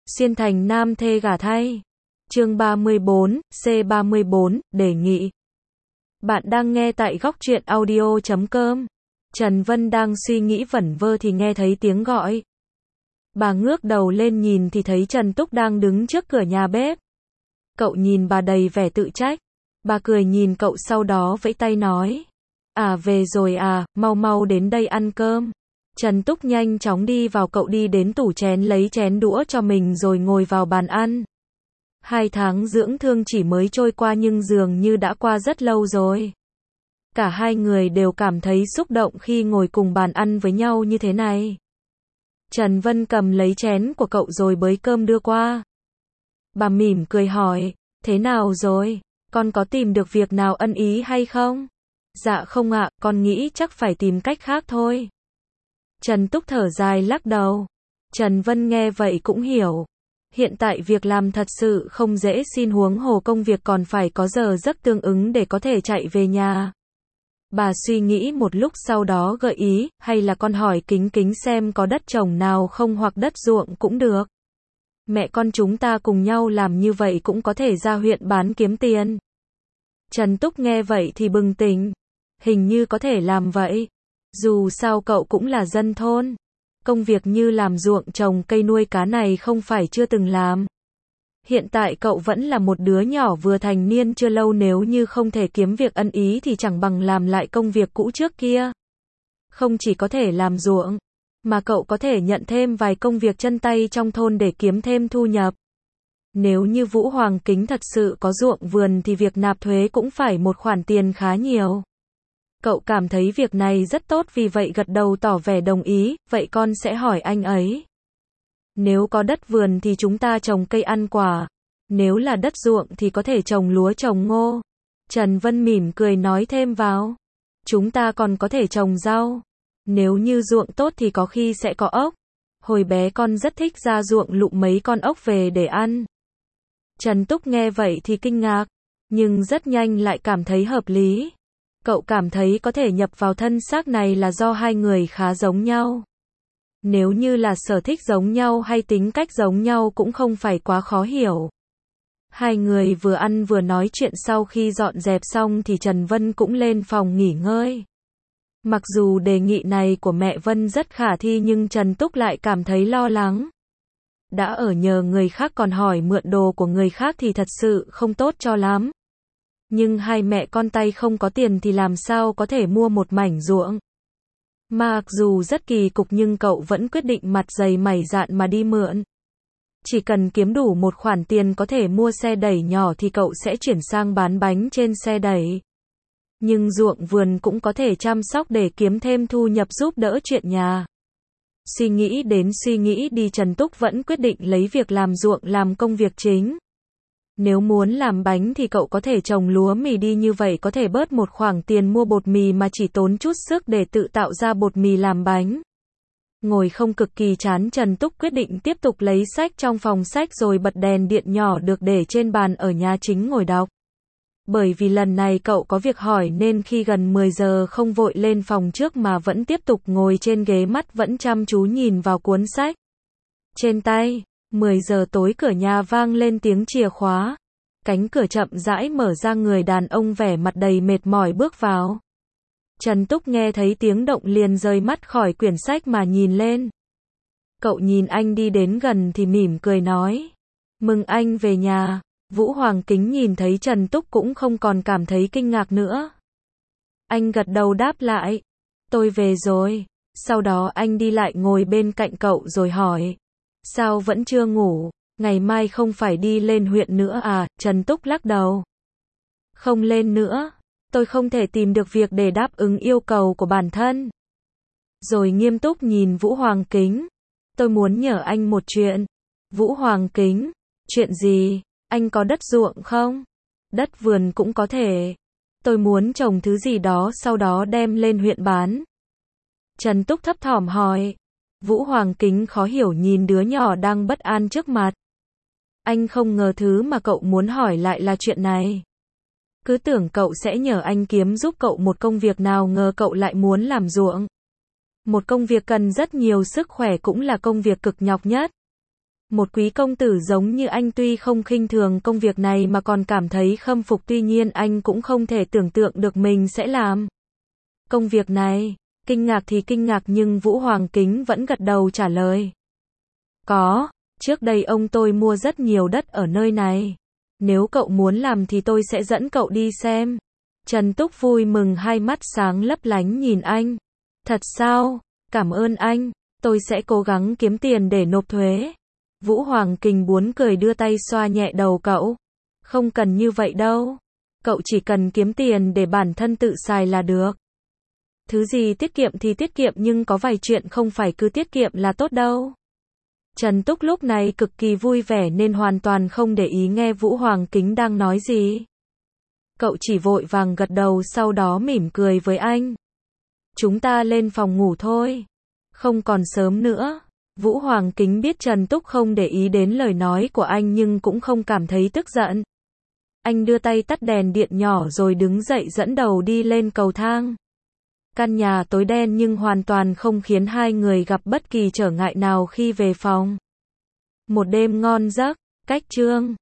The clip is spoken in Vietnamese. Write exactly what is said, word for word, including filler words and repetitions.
Xuyên thành nam thê gả thay. Chương ba mươi bốn, C ba mươi bốn, đề nghị. Bạn đang nghe tại góc truyện audio chấm com. Trần Vân đang suy nghĩ vẩn vơ thì nghe thấy tiếng gọi. Bà ngước đầu lên nhìn thì thấy Trần Túc đang đứng trước cửa nhà bếp. Cậu nhìn bà đầy vẻ tự trách. Bà cười nhìn cậu sau đó vẫy tay nói. À về rồi à, mau mau đến đây ăn cơm. Trần Túc nhanh chóng đi vào, cậu đi đến tủ chén lấy chén đũa cho mình rồi ngồi vào bàn ăn. Hai tháng dưỡng thương chỉ mới trôi qua nhưng dường như đã qua rất lâu rồi. Cả hai người đều cảm thấy xúc động khi ngồi cùng bàn ăn với nhau như thế này. Trần Vân cầm lấy chén của cậu rồi bới cơm đưa qua. Bà mỉm cười hỏi, thế nào rồi, con có tìm được việc nào ưng ý hay không? Dạ không ạ, con nghĩ chắc phải tìm cách khác thôi. Trần Túc thở dài lắc đầu. Trần Vân nghe vậy cũng hiểu. Hiện tại việc làm thật sự không dễ, xin huống hồ công việc còn phải có giờ giấc tương ứng để có thể chạy về nhà. Bà suy nghĩ một lúc sau đó gợi ý, hay là con hỏi Kính Kính xem có đất trồng nào không hoặc đất ruộng cũng được. Mẹ con chúng ta cùng nhau làm như vậy cũng có thể ra huyện bán kiếm tiền. Trần Túc nghe vậy thì bừng tỉnh. Hình như có thể làm vậy. Dù sao cậu cũng là dân thôn. Công việc như làm ruộng trồng cây nuôi cá này không phải chưa từng làm. Hiện tại cậu vẫn là một đứa nhỏ vừa thành niên chưa lâu, nếu như không thể kiếm việc ưng ý thì chẳng bằng làm lại công việc cũ trước kia. Không chỉ có thể làm ruộng, mà cậu có thể nhận thêm vài công việc chân tay trong thôn để kiếm thêm thu nhập. Nếu như Vũ Hoàng Kính thật sự có ruộng vườn thì việc nạp thuế cũng phải một khoản tiền khá nhiều. Cậu cảm thấy việc này rất tốt, vì vậy gật đầu tỏ vẻ đồng ý, vậy con sẽ hỏi anh ấy. Nếu có đất vườn thì chúng ta trồng cây ăn quả, nếu là đất ruộng thì có thể trồng lúa trồng ngô. Trần Vân mỉm cười nói thêm vào. Chúng ta còn có thể trồng rau. Nếu như ruộng tốt thì có khi sẽ có ốc. Hồi bé con rất thích ra ruộng lụm mấy con ốc về để ăn. Trần Túc nghe vậy thì kinh ngạc, nhưng rất nhanh lại cảm thấy hợp lý. Cậu cảm thấy có thể nhập vào thân xác này là do hai người khá giống nhau. Nếu như là sở thích giống nhau hay tính cách giống nhau cũng không phải quá khó hiểu. Hai người vừa ăn vừa nói chuyện, sau khi dọn dẹp xong thì Trần Vân cũng lên phòng nghỉ ngơi. Mặc dù đề nghị này của mẹ Vân rất khả thi nhưng Trần Túc lại cảm thấy lo lắng. Đã ở nhờ người khác còn hỏi mượn đồ của người khác thì thật sự không tốt cho lắm. Nhưng hai mẹ con tay không có tiền thì làm sao có thể mua một mảnh ruộng. Mặc dù rất kỳ cục nhưng cậu vẫn quyết định mặt dày mày dạn mà đi mượn. Chỉ cần kiếm đủ một khoản tiền có thể mua xe đẩy nhỏ thì cậu sẽ chuyển sang bán bánh trên xe đẩy. Nhưng ruộng vườn cũng có thể chăm sóc để kiếm thêm thu nhập giúp đỡ chuyện nhà. Suy nghĩ đến suy nghĩ đi, Trần Túc vẫn quyết định lấy việc làm ruộng làm công việc chính. Nếu muốn làm bánh thì cậu có thể trồng lúa mì đi, như vậy có thể bớt một khoản tiền mua bột mì mà chỉ tốn chút sức để tự tạo ra bột mì làm bánh. Ngồi không cực kỳ chán, Trần Túc quyết định tiếp tục lấy sách trong phòng sách rồi bật đèn điện nhỏ được để trên bàn ở nhà chính ngồi đọc. Bởi vì lần này cậu có việc hỏi nên khi gần mười giờ không vội lên phòng trước mà vẫn tiếp tục ngồi trên ghế, mắt vẫn chăm chú nhìn vào cuốn sách trên tay. mười giờ tối cửa nhà vang lên tiếng chìa khóa. Cánh cửa chậm rãi mở ra, người đàn ông vẻ mặt đầy mệt mỏi bước vào. Trần Túc nghe thấy tiếng động liền rời mắt khỏi quyển sách mà nhìn lên. Cậu nhìn anh đi đến gần thì mỉm cười nói. Mừng anh về nhà. Vũ Hoàng Kính nhìn thấy Trần Túc cũng không còn cảm thấy kinh ngạc nữa. Anh gật đầu đáp lại. Tôi về rồi. Sau đó anh đi lại ngồi bên cạnh cậu rồi hỏi. Sao vẫn chưa ngủ? Ngày mai không phải đi lên huyện nữa à? Trần Túc lắc đầu. Không lên nữa. Tôi không thể tìm được việc để đáp ứng yêu cầu của bản thân. Rồi nghiêm túc nhìn Vũ Hoàng Kính. Tôi muốn nhờ anh một chuyện. Vũ Hoàng Kính. Chuyện gì? Anh có đất ruộng không? Đất vườn cũng có thể. Tôi muốn trồng thứ gì đó sau đó đem lên huyện bán. Trần Túc thấp thỏm hỏi. Vũ Hoàng Kính khó hiểu nhìn đứa nhỏ đang bất an trước mặt. Anh không ngờ thứ mà cậu muốn hỏi lại là chuyện này. Cứ tưởng cậu sẽ nhờ anh kiếm giúp cậu một công việc, nào ngờ cậu lại muốn làm ruộng. Một công việc cần rất nhiều sức khỏe, cũng là công việc cực nhọc nhất. Một quý công tử giống như anh tuy không khinh thường công việc này mà còn cảm thấy khâm phục, tuy nhiên anh cũng không thể tưởng tượng được mình sẽ làm công việc này. Kinh ngạc thì kinh ngạc nhưng Vũ Hoàng Kính vẫn gật đầu trả lời. Có, trước đây ông tôi mua rất nhiều đất ở nơi này. Nếu cậu muốn làm thì tôi sẽ dẫn cậu đi xem. Trần Túc vui mừng, hai mắt sáng lấp lánh nhìn anh. Thật sao? Cảm ơn anh, tôi sẽ cố gắng kiếm tiền để nộp thuế. Vũ Hoàng Kính buồn cười đưa tay xoa nhẹ đầu cậu. Không cần như vậy đâu. Cậu chỉ cần kiếm tiền để bản thân tự xài là được. Thứ gì tiết kiệm thì tiết kiệm, nhưng có vài chuyện không phải cứ tiết kiệm là tốt đâu. Trần Túc lúc này cực kỳ vui vẻ nên hoàn toàn không để ý nghe Vũ Hoàng Kính đang nói gì. Cậu chỉ vội vàng gật đầu, sau đó mỉm cười với anh. Chúng ta lên phòng ngủ thôi. Không còn sớm nữa. Vũ Hoàng Kính biết Trần Túc không để ý đến lời nói của anh nhưng cũng không cảm thấy tức giận. Anh đưa tay tắt đèn điện nhỏ rồi đứng dậy dẫn đầu đi lên cầu thang. Căn nhà tối đen nhưng hoàn toàn không khiến hai người gặp bất kỳ trở ngại nào khi về phòng. Một đêm ngon giấc, cách chương.